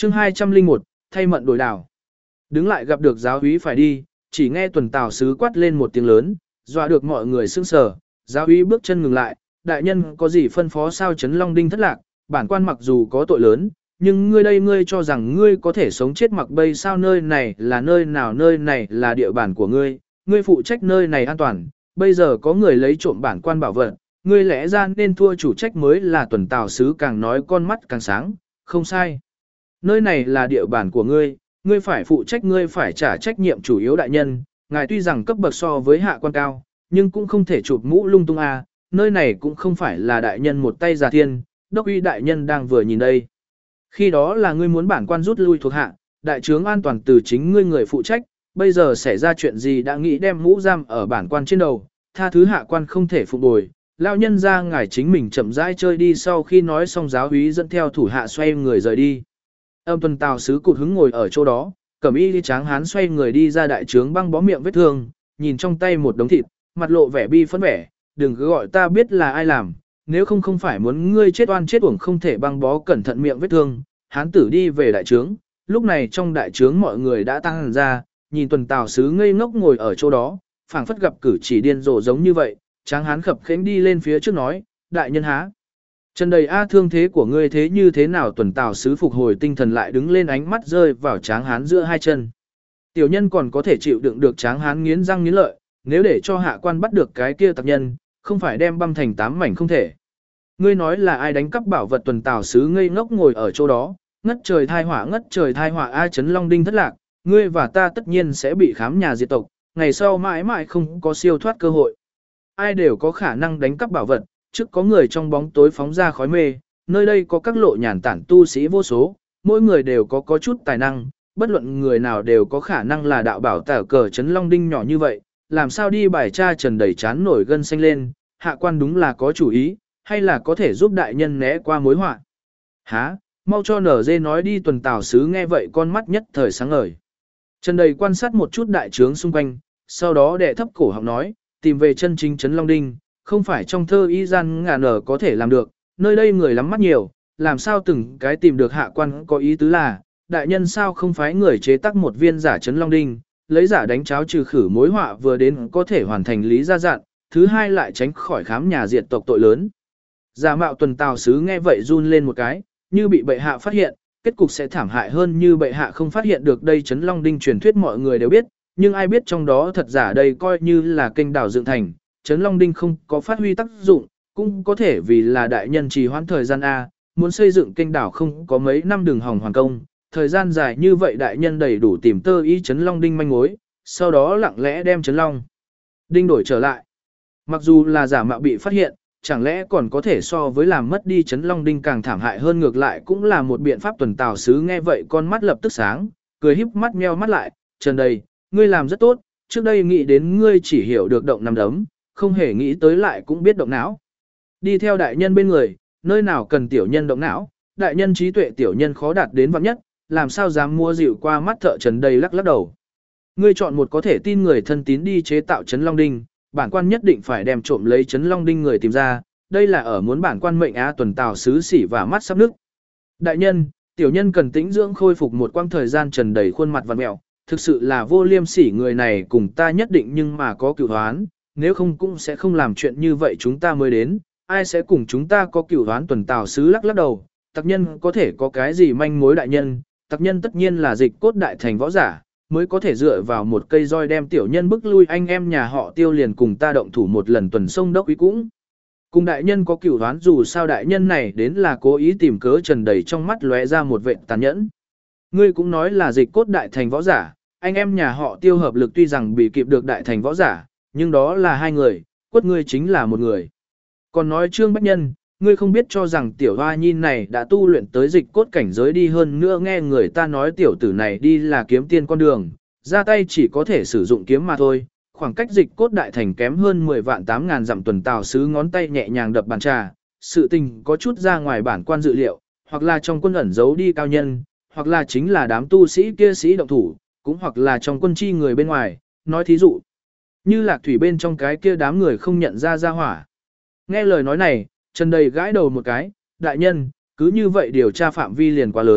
chương 201, thay mận đổi đảo. Đứng lại gặp được giáo úy phải đi, chỉ nghe tuần tào sứ quát lên một tiếng lớn, dọa được mọi người sững sờ. Giáo úy bước chân ngừng lại, đại nhân có gì phân phó sao Trấn Long Đinh thất lạc, bản quan mặc dù có tội lớn, nhưng ngươi đây ngươi cho rằng ngươi có thể sống chết mặc bây sao, nơi này là nơi nào, nơi này là địa bàn của ngươi, ngươi phụ trách nơi này an toàn, bây giờ có người lấy trộm bản quan bảo vật, ngươi lẽ ra nên thua chủ trách mới là. Tuần tào sứ càng nói con mắt càng sáng, không sai. Nơi này là địa bàn của ngươi, ngươi phải phụ trách, ngươi phải trả trách nhiệm chủ yếu đại nhân, ngài tuy rằng cấp bậc so với hạ quan cao, nhưng cũng không thể chụp mũ lung tung a. Nơi này cũng không phải là đại nhân một tay già thiên, đốc uy đại nhân đang vừa nhìn đây. Khi đó là ngươi muốn bản quan rút lui thuộc hạ, đại trướng an toàn từ chính ngươi người phụ trách, bây giờ xảy ra chuyện gì đã nghĩ đem mũ giam ở bản quan trên đầu, tha thứ hạ quan không thể phục bồi. Lão nhân ra ngài chính mình chậm rãi chơi đi. Sau khi nói xong giáo úy dẫn theo thủ hạ xoay người rời đi. Âm tuần tào sứ cụt hứng ngồi ở chỗ đó, cẩm y đi tráng hán xoay người đi ra đại trướng băng bó miệng vết thương, nhìn trong tay một đống thịt, mặt lộ vẻ bi phẫn vẻ, đừng cứ gọi ta biết là ai làm, nếu không không phải muốn ngươi chết oan chết uổng không thể băng bó cẩn thận miệng vết thương. Hán tử đi về đại trướng, lúc này trong đại trướng mọi người đã tăng hẳn ra, nhìn tuần tào sứ ngây ngốc ngồi ở chỗ đó, phảng phất gặp cử chỉ điên rồ giống như vậy. Tráng hán khập khẽnh đi lên phía trước nói, đại nhân há. Trần đầy a thương thế của ngươi thế như thế nào? Tuần tào sứ phục hồi tinh thần lại đứng lên, ánh mắt rơi vào tráng hán giữa hai chân. Tiểu nhân còn có thể chịu đựng được. Tráng hán nghiến răng nghiến lợi, nếu để cho hạ quan bắt được cái kia tặc nhân, không phải đem băm thành 8 mảnh không thể. Ngươi nói là ai đánh cắp bảo vật? Tuần tào sứ ngây ngốc ngồi ở chỗ đó, ngất trời thai họa, ngất trời thai họa a. Trấn Long Đinh thất lạc, ngươi và ta tất nhiên sẽ bị khám nhà diệt tộc, ngày sau mãi mãi không có siêu thoát cơ hội. Ai đều có khả năng đánh cắp bảo vật, trước có người trong bóng tối phóng ra khói mê, nơi đây có các lộ nhàn tản tu sĩ vô số, mỗi người đều có chút tài năng, bất luận người nào đều có khả năng là đạo bảo tả cờ. Trấn Long Đinh nhỏ như vậy, làm sao đi bài tra? Trần đầy chán nổi gân xanh lên, hạ quan đúng là có chủ ý, hay là có thể giúp đại nhân né qua mối họa. Há, mau cho nở dê nói đi. Tuần tào sứ nghe vậy con mắt nhất thời sáng ngời. Trần đầy quan sát một chút đại trướng xung quanh, sau đó đệ thấp cổ họng nói, tìm về chân chính Trấn Long Đinh, không phải trong thơ y gian ngàn nở có thể làm được, nơi đây người lắm mắt nhiều, làm sao từng cái tìm được? Hạ quan có ý tứ là, đại nhân sao không phái người chế tác một viên giả Trấn Long Đinh, lấy giả đánh cháo trừ khử mối họa, vừa đến có thể hoàn thành lý gia dặn, thứ hai lại tránh khỏi khám nhà diệt tộc tội lớn. Giả mạo. Tuần tào sứ nghe vậy run lên một cái, như bị bệ hạ phát hiện, kết cục sẽ thảm hại hơn như bệ hạ không phát hiện được đây. Trấn Long Đinh truyền thuyết mọi người đều biết, nhưng ai biết trong đó thật giả đây, coi như là kênh đảo dựng thành, Trấn Long Đinh không có phát huy tác dụng, cũng có thể vì là đại nhân trì hoãn thời gian A, muốn xây dựng kênh đảo không có mấy năm đường hỏng hoàn công, thời gian dài như vậy đại nhân đầy đủ tìm tơ ý Trấn Long Đinh manh mối, sau đó lặng lẽ đem Trấn Long Đinh đổi trở lại. Mặc dù là giả mạo bị phát hiện, chẳng lẽ còn có thể so với làm mất đi Trấn Long Đinh càng thảm hại hơn, ngược lại cũng là một biện pháp. Tuần tào sứ nghe vậy con mắt lập tức sáng, cười híp mắt nheo mắt lại, Trần đầy, ngươi làm rất tốt, trước đây nghĩ đến ngươi chỉ hiểu được động nắm đấm, không hề nghĩ tới lại cũng biết động não. Đi theo đại nhân bên người, nơi nào cần tiểu nhân động não, đại nhân trí tuệ tiểu nhân khó đạt đến vạn nhất, làm sao dám mua dịu qua mắt thợ. Trần đầy lắc lắc đầu. Ngươi chọn một có thể tin người thân tín đi chế tạo Trấn Long Đinh, bản quan nhất định phải đem trộm lấy Trấn Long Đinh người tìm ra, đây là ở muốn bản quan mệnh á. Tuần tào sứ xỉ và mắt sắp nứt. Đại nhân, tiểu nhân cần tĩnh dưỡng khôi phục một quãng thời gian. Trần đầy khuôn mặt vặn mẹo, thực sự là vô liêm sỉ, người này cùng ta nhất định nhưng mà có cửu hoán, nếu không cũng sẽ không làm chuyện như vậy, chúng ta mới đến, ai sẽ cùng chúng ta có cửu hoán? Tuần tào sứ lắc lắc đầu, tặc nhân có thể có cái gì manh mối? Đại nhân, tặc nhân tất nhiên là Dịch Cốt đại thành võ giả, mới có thể dựa vào một cây roi đem tiểu nhân bức lui. Anh em nhà họ Tiêu liền cùng ta động thủ một lần, tuần sông đốc úy cũng cùng đại nhân có cửu hoán, dù sao đại nhân này đến là cố ý tìm cớ. Trần đầy trong mắt lóe ra một vệt tàn nhẫn. Ngươi cũng nói là Dịch Cốt đại thành võ giả, anh em nhà họ Tiêu hợp lực tuy rằng bị kịp được đại thành võ giả, nhưng đó là hai người, quất ngươi chính là một người. Còn nói Trương Bách Nhân, ngươi không biết cho rằng tiểu hoa nhi này đã tu luyện tới Dịch Cốt cảnh giới, đi hơn nữa nghe người ta nói tiểu tử này đi là kiếm tiên con đường, ra tay chỉ có thể sử dụng kiếm mà thôi, khoảng cách Dịch Cốt đại thành kém hơn 10 vạn 8.000 dặm. Tuần tào sứ ngón tay nhẹ nhàng đập bàn trà, sự tình có chút ra ngoài bản quan dự liệu, hoặc là trong quân ẩn giấu đi cao nhân, hoặc là chính là đám tu sĩ kia sĩ động thủ, cũng hoặc là trong quân chi người bên ngoài, nói thí dụ như Lạc Thủy bên trong cái kia đám người không nhận ra hỏa. Nghe lời nói này, Trần đầy gãi đầu một cái, đại nhân, cứ như vậy điều tra phạm vi liền quá lớn,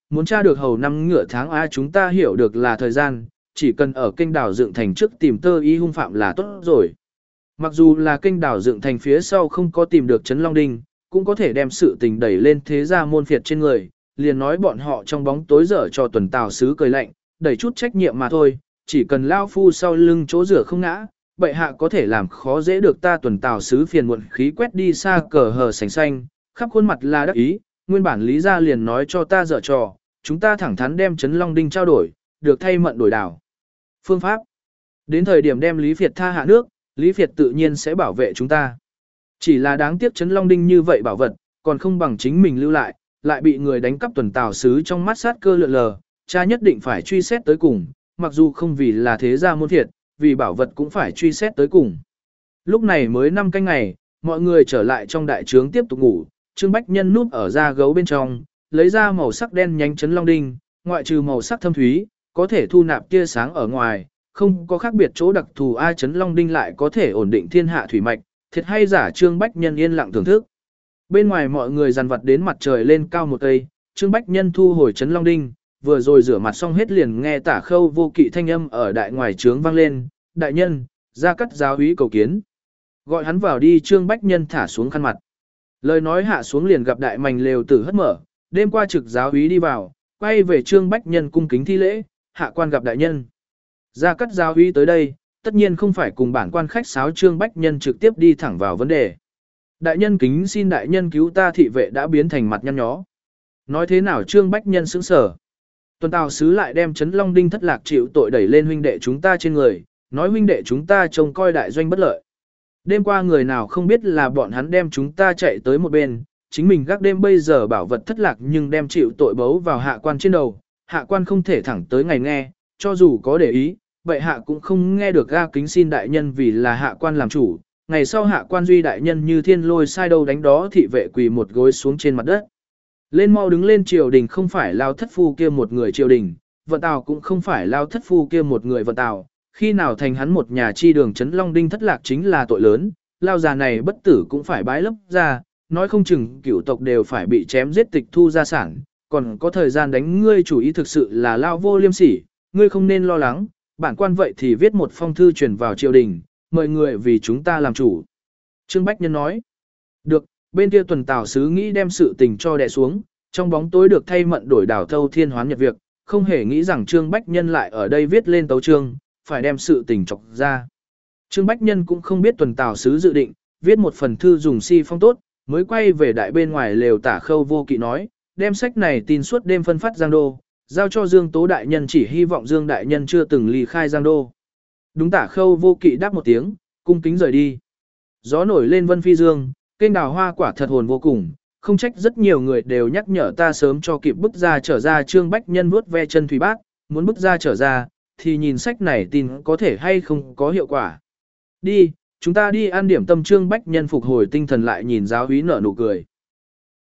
muốn tra được hầu năm ngựa tháng A chúng ta hiểu được là thời gian, chỉ cần ở kênh đảo dựng thành trước tìm tơ ý hung phạm là tốt rồi. Mặc dù là kênh đảo dựng thành phía sau không có tìm được Trấn Long Đinh, cũng có thể đem sự tình đẩy lên thế gia môn phiệt trên người, liền nói bọn họ trong bóng tối dở cho tuần tào sứ cười lạnh, đẩy chút trách nhiệm mà thôi, chỉ cần lao phu sau lưng chỗ rửa không ngã, bệ hạ có thể làm khó dễ được ta tuần tào sứ phiền muộn khí quét đi xa cờ hờ sành xanh, khắp khuôn mặt là đắc ý, nguyên bản lý gia liền nói cho ta dở trò, chúng ta thẳng thắn đem Trấn Long Đinh trao đổi, được thay mận đổi đảo. Phương pháp. Đến thời điểm đem Lý Việt tha hạ nước, Lý Việt tự nhiên sẽ bảo vệ chúng ta. Chỉ là đáng tiếc Trấn Long Đinh như vậy bảo vật, còn không bằng chính mình lưu lại bị người đánh cắp tuần tào sứ trong mắt sát cơ lượn lờ, cha nhất định phải truy xét tới cùng, mặc dù không vì là thế gia môn thiệt, vì bảo vật cũng phải truy xét tới cùng. Lúc này mới 5 canh ngày, mọi người trở lại trong đại trướng tiếp tục ngủ, Trương Bách Nhân núp ở da gấu bên trong, lấy ra màu sắc đen nhánh Trấn Long Đinh, ngoại trừ màu sắc thâm thúy, có thể thu nạp tia sáng ở ngoài, không có khác biệt chỗ đặc thù ai Trấn Long Đinh lại có thể ổn định thiên hạ thủy mạch, thiệt hay giả Trương Bách Nhân yên lặng thưởng thức. Bên ngoài mọi người dằn vặt đến mặt trời lên cao một cây, Trương Bách Nhân thu hồi Trấn Long Đinh, vừa rồi rửa mặt xong hết liền nghe Tả Khâu Vô Kỵ thanh âm ở đại ngoài trướng vang lên, đại nhân, ra cắt giáo úy cầu kiến. Gọi hắn vào đi. Trương Bách Nhân thả xuống khăn mặt. Lời nói hạ xuống liền gặp đại mành lều tử hất mở, đêm qua trực giáo úy đi vào, quay về Trương Bách Nhân cung kính thi lễ, hạ quan gặp đại nhân. Ra cắt giáo úy tới đây, tất nhiên không phải cùng bản quan khách sáo. Trương Bách Nhân trực tiếp đi thẳng vào vấn đề. Đại nhân kính xin đại nhân cứu ta thị vệ đã biến thành mặt nhăn nhó. Nói thế nào Trương Bách Nhân sững sờ. Tuần tào sứ lại đem Trấn Long Đinh thất lạc chịu tội đẩy lên huynh đệ chúng ta trên người, nói huynh đệ chúng ta trông coi đại doanh bất lợi. Đêm qua người nào không biết là bọn hắn đem chúng ta chạy tới một bên, chính mình gác đêm bây giờ bảo vật thất lạc nhưng đem chịu tội bấu vào hạ quan trên đầu, hạ quan không thể thẳng tới ngày nghe, cho dù có để ý, vậy hạ cũng không nghe được ga kính xin đại nhân vì là hạ quan làm chủ. Ngày sau hạ quan duy đại nhân như thiên lôi sai đâu đánh đó thị vệ quỳ một gối xuống trên mặt đất. Lên mau đứng lên triều đình không phải lao thất phu kia một người triều đình, vận tào cũng không phải lao thất phu kia một người vận tào, khi nào thành hắn một nhà chi đường Trấn Long Đinh thất lạc chính là tội lớn, lao già này bất tử cũng phải bái lấp ra, nói không chừng cửu tộc đều phải bị chém giết tịch thu gia sản, còn có thời gian đánh ngươi chủ ý thực sự là lao vô liêm sỉ, ngươi không nên lo lắng, bản quan vậy thì viết một phong thư truyền vào triều đình, mời người vì chúng ta làm chủ. Trương Bách Nhân nói, được, bên kia tuần tào sứ nghĩ đem sự tình cho đè xuống, trong bóng tối được thay mận đổi đảo thâu thiên hoán nhật việc, không hề nghĩ rằng Trương Bách Nhân lại ở đây viết lên tấu chương, phải đem sự tình chọc ra. Trương Bách Nhân cũng không biết tuần tào sứ dự định, viết một phần thư dùng si phong tốt, mới quay về đại bên ngoài lều Tả Khâu Vô Kỵ nói, đem sách này tin suốt đêm phân phát Giang Đô, giao cho Dương Tố đại nhân, chỉ hy vọng Dương đại nhân chưa từng ly khai Giang Đô. Đúng. Tả Khâu Vô Kỵ đáp một tiếng, cung kính rời đi. Gió nổi lên Vân Phi Dương, kênh đào hoa quả thật hồn vô cùng, không trách rất nhiều người đều nhắc nhở ta sớm cho kịp bức ra trở ra. Trương Bách Nhân vuốt ve chân thủy bát, muốn bức ra trở ra, thì nhìn sách này tin có thể hay không có hiệu quả. Đi, chúng ta đi ăn điểm tâm. Trương Bách Nhân phục hồi tinh thần lại nhìn giáo úy nở nụ cười.